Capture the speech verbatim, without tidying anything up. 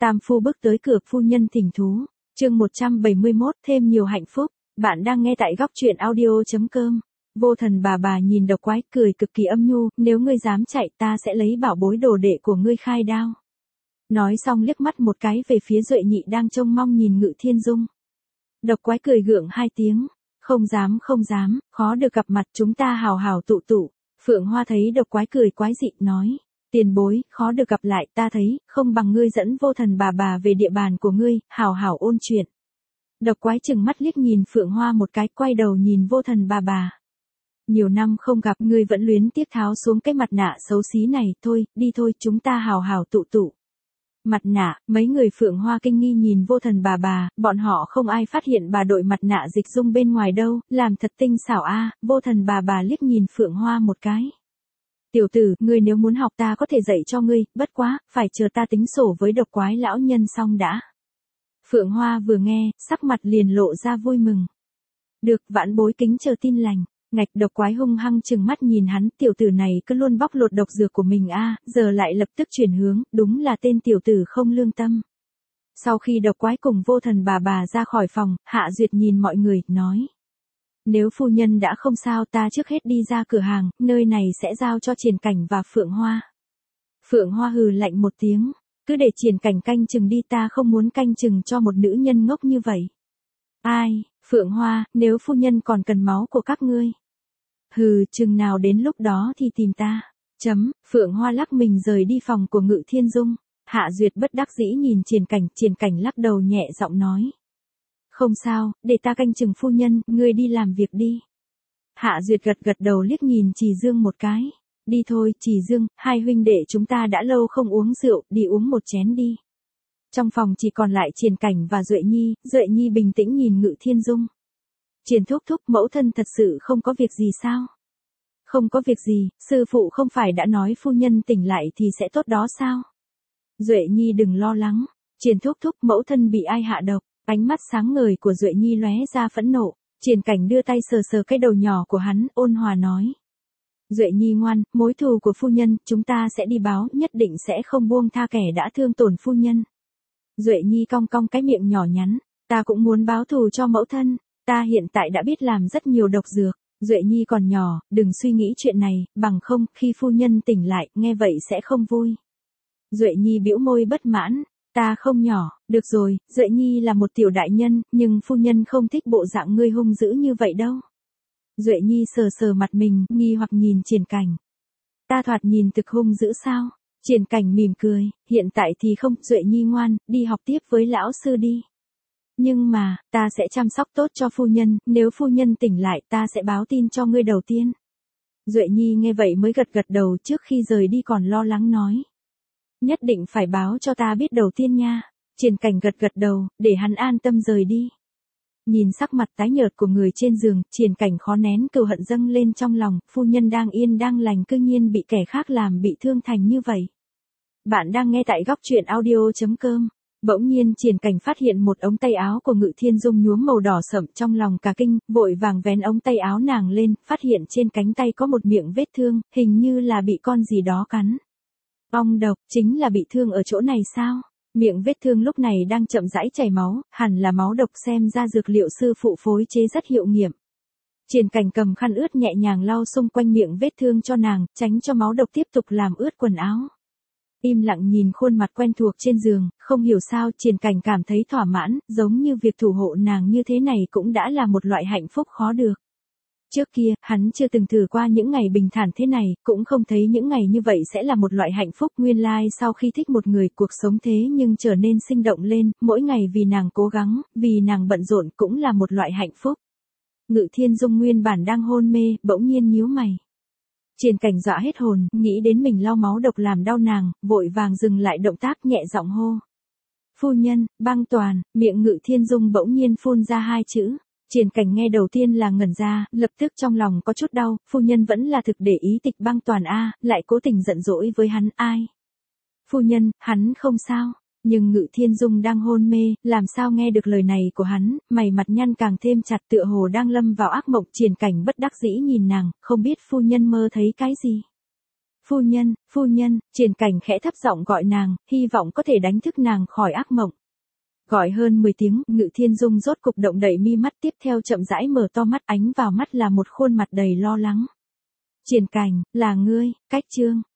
Tam phu bước tới cửa, phu nhân thỉnh thú. Chương một trăm bảy mươi mốt, thêm nhiều hạnh phúc. Bạn đang nghe tại góc truyện audio chấm com. Vô Thần bà bà nhìn Độc Quái, cười cực kỳ âm nhu, nếu ngươi dám chạy ta sẽ lấy bảo bối đồ đệ của ngươi khai đao. Nói xong liếc mắt một cái về phía Duệ Nhị đang trông mong nhìn Ngự Thiên Dung. Độc Quái cười gượng hai tiếng, không dám không dám, khó được gặp mặt, chúng ta hào hào tụ tụ. Phượng Hoa thấy Độc Quái cười quái dị nói, tiền bối, khó được gặp lại, ta thấy, không bằng ngươi dẫn Vô Thần bà bà về địa bàn của ngươi, hào hào ôn chuyện. Độc Quái chừng mắt liếc nhìn Phượng Hoa một cái, quay đầu nhìn Vô Thần bà bà. Nhiều năm không gặp, ngươi vẫn luyến tiếc tháo xuống cái mặt nạ xấu xí này, thôi, đi thôi, chúng ta hào hào tụ tụ. Mặt nạ, mấy người Phượng Hoa kinh nghi nhìn Vô Thần bà bà, bọn họ không ai phát hiện bà đội mặt nạ Dịch Dung bên ngoài đâu, làm thật tinh xảo a. Vô Thần bà bà liếc nhìn Phượng Hoa một cái. Tiểu tử, ngươi nếu muốn học ta có thể dạy cho ngươi, bất quá, phải chờ ta tính sổ với Độc Quái lão nhân xong đã. Phượng Hoa vừa nghe, sắc mặt liền lộ ra vui mừng. Được, vãn bối kính chờ tin lành. Ngạch. Độc Quái hung hăng chừng mắt nhìn hắn, tiểu tử này cứ luôn bóc lột độc dược của mình a, giờ lại lập tức chuyển hướng, đúng là tên tiểu tử không lương tâm. Sau khi Độc Quái cùng Vô Thần bà bà ra khỏi phòng, Hạ Duyệt nhìn mọi người, nói. Nếu phu nhân đã không sao, ta trước hết đi ra cửa hàng, nơi này sẽ giao cho Triển Cảnh và Phượng Hoa. Phượng Hoa hừ lạnh một tiếng, cứ để Triển Cảnh canh chừng đi, ta không muốn canh chừng cho một nữ nhân ngốc như vậy. Ai, Phượng Hoa, nếu phu nhân còn cần máu của các ngươi. Hừ, chừng nào đến lúc đó thì tìm ta. Chấm. Phượng Hoa lắc mình rời đi phòng của Ngự Thiên Dung. Hạ Duyệt bất đắc dĩ nhìn Triển Cảnh, Triển Cảnh lắc đầu nhẹ giọng nói. Không sao, để ta canh chừng phu nhân, ngươi đi làm việc đi. Hạ Duyệt gật gật đầu liếc nhìn Trì Dương một cái. Đi thôi, Trì Dương, hai huynh đệ chúng ta đã lâu không uống rượu, đi uống một chén đi. Trong phòng chỉ còn lại Triển Cảnh và Duệ Nhi, Duệ Nhi bình tĩnh nhìn Ngự Thiên Dung. Triển thúc thúc, mẫu thân thật sự không có việc gì sao? Không có việc gì, sư phụ không phải đã nói phu nhân tỉnh lại thì sẽ tốt đó sao? Duệ Nhi đừng lo lắng, Triển thúc thúc, mẫu thân bị ai hạ độc? Ánh mắt sáng ngời của Duệ Nhi lóe ra phẫn nộ. Triển Cảnh đưa tay sờ sờ cái đầu nhỏ của hắn, ôn hòa nói. Duệ Nhi ngoan, mối thù của phu nhân, chúng ta sẽ đi báo, nhất định sẽ không buông tha kẻ đã thương tổn phu nhân. Duệ Nhi cong cong cái miệng nhỏ nhắn, ta cũng muốn báo thù cho mẫu thân, ta hiện tại đã biết làm rất nhiều độc dược. Duệ Nhi còn nhỏ, đừng suy nghĩ chuyện này, bằng không, khi phu nhân tỉnh lại, nghe vậy sẽ không vui. Duệ Nhi bĩu môi bất mãn. Ta không nhỏ, được rồi, Duệ Nhi là một tiểu đại nhân, nhưng phu nhân không thích bộ dạng ngươi hung dữ như vậy đâu. Duệ Nhi sờ sờ mặt mình, nghi hoặc nhìn Triển Cảnh. Ta thoạt nhìn thực hung dữ sao? Triển Cảnh mỉm cười, hiện tại thì không, Duệ Nhi ngoan, đi học tiếp với lão sư đi. Nhưng mà, ta sẽ chăm sóc tốt cho phu nhân, nếu phu nhân tỉnh lại ta sẽ báo tin cho ngươi đầu tiên. Duệ Nhi nghe vậy mới gật gật đầu, trước khi rời đi còn lo lắng nói. Nhất định phải báo cho ta biết đầu tiên nha. Triển Cảnh gật gật đầu, để hắn an tâm rời đi. Nhìn sắc mặt tái nhợt của người trên giường, Triển Cảnh khó nén cừu hận dâng lên trong lòng, phu nhân đang yên đang lành cư nhiên bị kẻ khác làm bị thương thành như vậy. Bạn đang nghe tại góc truyện audio chấm com. Bỗng nhiên Triển Cảnh phát hiện một ống tay áo của Ngự Thiên Dung nhuốm màu đỏ sậm, trong lòng cả kinh, vội vàng vén ống tay áo nàng lên, phát hiện trên cánh tay có một miệng vết thương, hình như là bị con gì đó cắn. Ong độc, chính là bị thương ở chỗ này sao? Miệng vết thương lúc này đang chậm rãi chảy máu, hẳn là máu độc, xem ra dược liệu sư phụ phối chế rất hiệu nghiệm. Triển Cảnh cầm khăn ướt nhẹ nhàng lau xung quanh miệng vết thương cho nàng, tránh cho máu độc tiếp tục làm ướt quần áo. Im lặng nhìn khuôn mặt quen thuộc trên giường, không hiểu sao Triển Cảnh cảm thấy thỏa mãn, giống như việc thủ hộ nàng như thế này cũng đã là một loại hạnh phúc khó được. Trước kia, hắn chưa từng thử qua những ngày bình thản thế này, cũng không thấy những ngày như vậy sẽ là một loại hạnh phúc. Nguyên lai sau khi thích một người, cuộc sống thế nhưng trở nên sinh động lên, mỗi ngày vì nàng cố gắng, vì nàng bận rộn cũng là một loại hạnh phúc. Ngự Thiên Dung nguyên bản đang hôn mê, bỗng nhiên nhíu mày. Triển Cảnh dọa hết hồn, nghĩ đến mình lau máu độc làm đau nàng, vội vàng dừng lại động tác, nhẹ giọng hô. Phu nhân, băng toàn, miệng Ngự Thiên Dung bỗng nhiên phun ra hai chữ. Triển Cảnh nghe đầu tiên là ngẩn ra, lập tức trong lòng có chút đau, phu nhân vẫn là thực để ý Tịch Băng Toàn a, lại cố tình giận dỗi với hắn, ai? Phu nhân, hắn không sao, nhưng Ngự Thiên Dung đang hôn mê, làm sao nghe được lời này của hắn, mày mặt nhăn càng thêm chặt, tựa hồ đang lâm vào ác mộng. Triển Cảnh bất đắc dĩ nhìn nàng, không biết phu nhân mơ thấy cái gì? Phu nhân, phu nhân, Triển Cảnh khẽ thấp giọng gọi nàng, hy vọng có thể đánh thức nàng khỏi ác mộng. Gọi hơn mười tiếng, Ngự Thiên Dung rốt cục động đậy mi mắt, tiếp theo chậm rãi mở to mắt, ánh vào mắt là một khuôn mặt đầy lo lắng. Triển Cảnh, là ngươi, Cách Trương.